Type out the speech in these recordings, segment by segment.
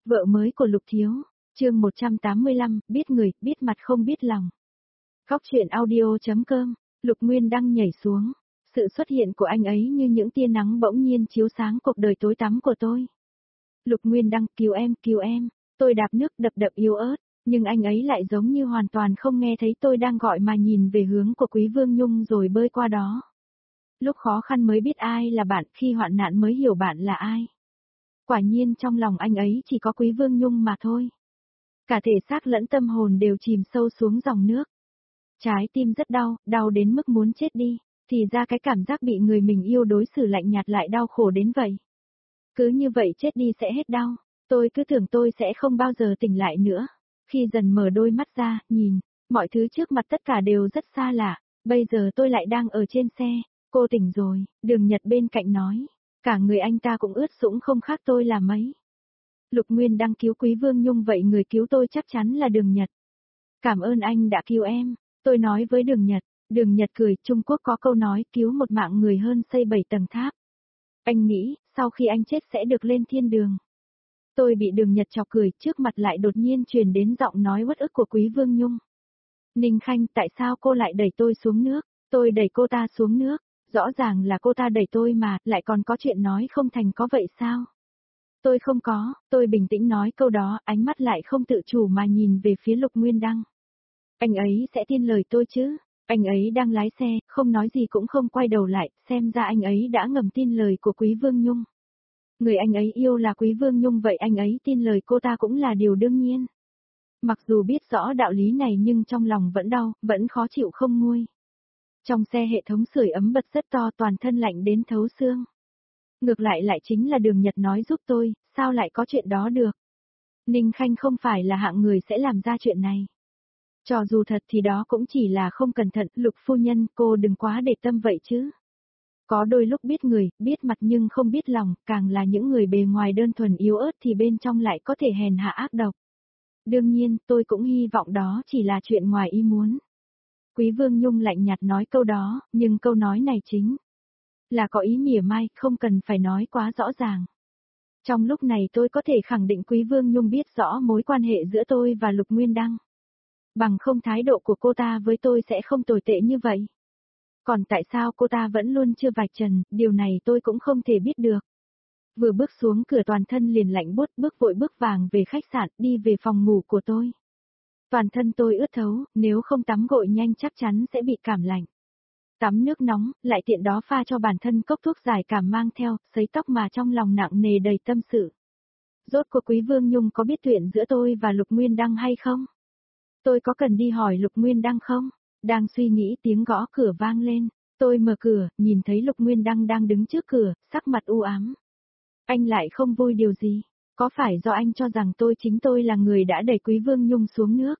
Vợ mới của Lục Thiếu, chương 185, biết người, biết mặt không biết lòng. Góc truyện audio.com, Lục Nguyên Đăng nhảy xuống. Sự xuất hiện của anh ấy như những tia nắng bỗng nhiên chiếu sáng cuộc đời tối tăm của tôi. Lục Nguyên Đăng, cứu em, tôi đạp nước đập đập yếu ớt, nhưng anh ấy lại giống như hoàn toàn không nghe thấy tôi đang gọi mà nhìn về hướng của Quý Vương Nhung rồi bơi qua đó. Lúc khó khăn mới biết ai là bạn, khi hoạn nạn mới hiểu bạn là ai. Quả nhiên trong lòng anh ấy chỉ có Quý Vương Nhung mà thôi. Cả thể xác lẫn tâm hồn đều chìm sâu xuống dòng nước. Trái tim rất đau, đau đến mức muốn chết đi, thì ra cái cảm giác bị người mình yêu đối xử lạnh nhạt lại đau khổ đến vậy. Cứ như vậy chết đi sẽ hết đau, tôi cứ tưởng tôi sẽ không bao giờ tỉnh lại nữa. Khi dần mở đôi mắt ra, nhìn, mọi thứ trước mặt tất cả đều rất xa lạ, bây giờ tôi lại đang ở trên xe, cô tỉnh rồi, Đường Nhật bên cạnh nói. Cả người anh ta cũng ướt sũng không khác tôi là mấy. Lục Nguyên Đăng cứu Quý Vương Nhung vậy người cứu tôi chắc chắn là Đường Nhật. Cảm ơn anh đã cứu em, tôi nói với Đường Nhật. Đường Nhật cười, Trung Quốc có câu nói cứu một mạng người hơn xây 7 tầng tháp. Anh nghĩ, sau khi anh chết sẽ được lên thiên đường. Tôi bị Đường Nhật chọc cười, trước mặt lại đột nhiên truyền đến giọng nói uất ức của Quý Vương Nhung. Ninh Khanh, tại sao cô lại đẩy tôi xuống nước? Tôi đẩy cô ta xuống nước. Rõ ràng là cô ta đẩy tôi mà, lại còn có chuyện nói không thành có vậy sao? Tôi không có, tôi bình tĩnh nói câu đó, ánh mắt lại không tự chủ mà nhìn về phía Lục Nguyên Đăng. Anh ấy sẽ tin lời tôi chứ? Anh ấy đang lái xe, không nói gì cũng không quay đầu lại, xem ra anh ấy đã ngầm tin lời của Quý Vương Nhung. Người anh ấy yêu là Quý Vương Nhung vậy anh ấy tin lời cô ta cũng là điều đương nhiên. Mặc dù biết rõ đạo lý này nhưng trong lòng vẫn đau, vẫn khó chịu không nguôi. Trong xe hệ thống sưởi ấm bật rất to toàn thân lạnh đến thấu xương. Ngược lại chính là Đường Nhật nói giúp tôi, sao lại có chuyện đó được. Ninh Khanh không phải là hạng người sẽ làm ra chuyện này. Cho dù thật thì đó cũng chỉ là không cẩn thận, Lục phu nhân, cô đừng quá để tâm vậy chứ. Có đôi lúc biết người, biết mặt nhưng không biết lòng, càng là những người bề ngoài đơn thuần yếu ớt thì bên trong lại có thể hèn hạ ác độc. Đương nhiên, tôi cũng hy vọng đó chỉ là chuyện ngoài ý muốn. Quý Vương Nhung lạnh nhạt nói câu đó, nhưng câu nói này chính là có ý mỉa mai, không cần phải nói quá rõ ràng. Trong lúc này tôi có thể khẳng định Quý Vương Nhung biết rõ mối quan hệ giữa tôi và Lục Nguyên Đăng. Bằng không thái độ của cô ta với tôi sẽ không tồi tệ như vậy. Còn tại sao cô ta vẫn luôn chưa vạch trần, điều này tôi cũng không thể biết được. Vừa bước xuống cửa toàn thân liền lạnh buốt, bước vội bước vàng về khách sạn, đi về phòng ngủ của tôi. Toàn thân tôi ướt thấu, nếu không tắm gội nhanh chắc chắn sẽ bị cảm lạnh. Tắm nước nóng, lại tiện đó pha cho bản thân cốc thuốc giải cảm mang theo, sấy tóc mà trong lòng nặng nề đầy tâm sự. Rốt cuộc Quý Vương Nhung có biết chuyện giữa tôi và Lục Nguyên Đăng hay không? Tôi có cần đi hỏi Lục Nguyên Đăng không? Đang suy nghĩ tiếng gõ cửa vang lên. Tôi mở cửa, nhìn thấy Lục Nguyên Đăng đang đứng trước cửa, sắc mặt u ám. Anh lại không vui điều gì? Có phải do anh cho rằng chính tôi là người đã đẩy Quý Vương Nhung xuống nước?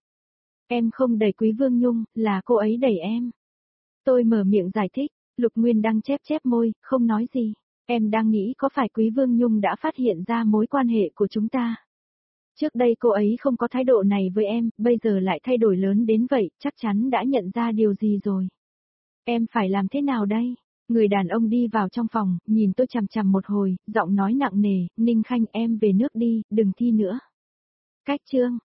Em không đẩy Quý Vương Nhung, là cô ấy đẩy em. Tôi mở miệng giải thích, Lục Nguyên Đăng chép môi, không nói gì. Em đang nghĩ có phải Quý Vương Nhung đã phát hiện ra mối quan hệ của chúng ta. Trước đây cô ấy không có thái độ này với em, bây giờ lại thay đổi lớn đến vậy, chắc chắn đã nhận ra điều gì rồi. Em phải làm thế nào đây? Người đàn ông đi vào trong phòng, nhìn tôi chằm chằm một hồi, giọng nói nặng nề, Ninh Khanh em về nước đi, đừng thi nữa. Cách chương,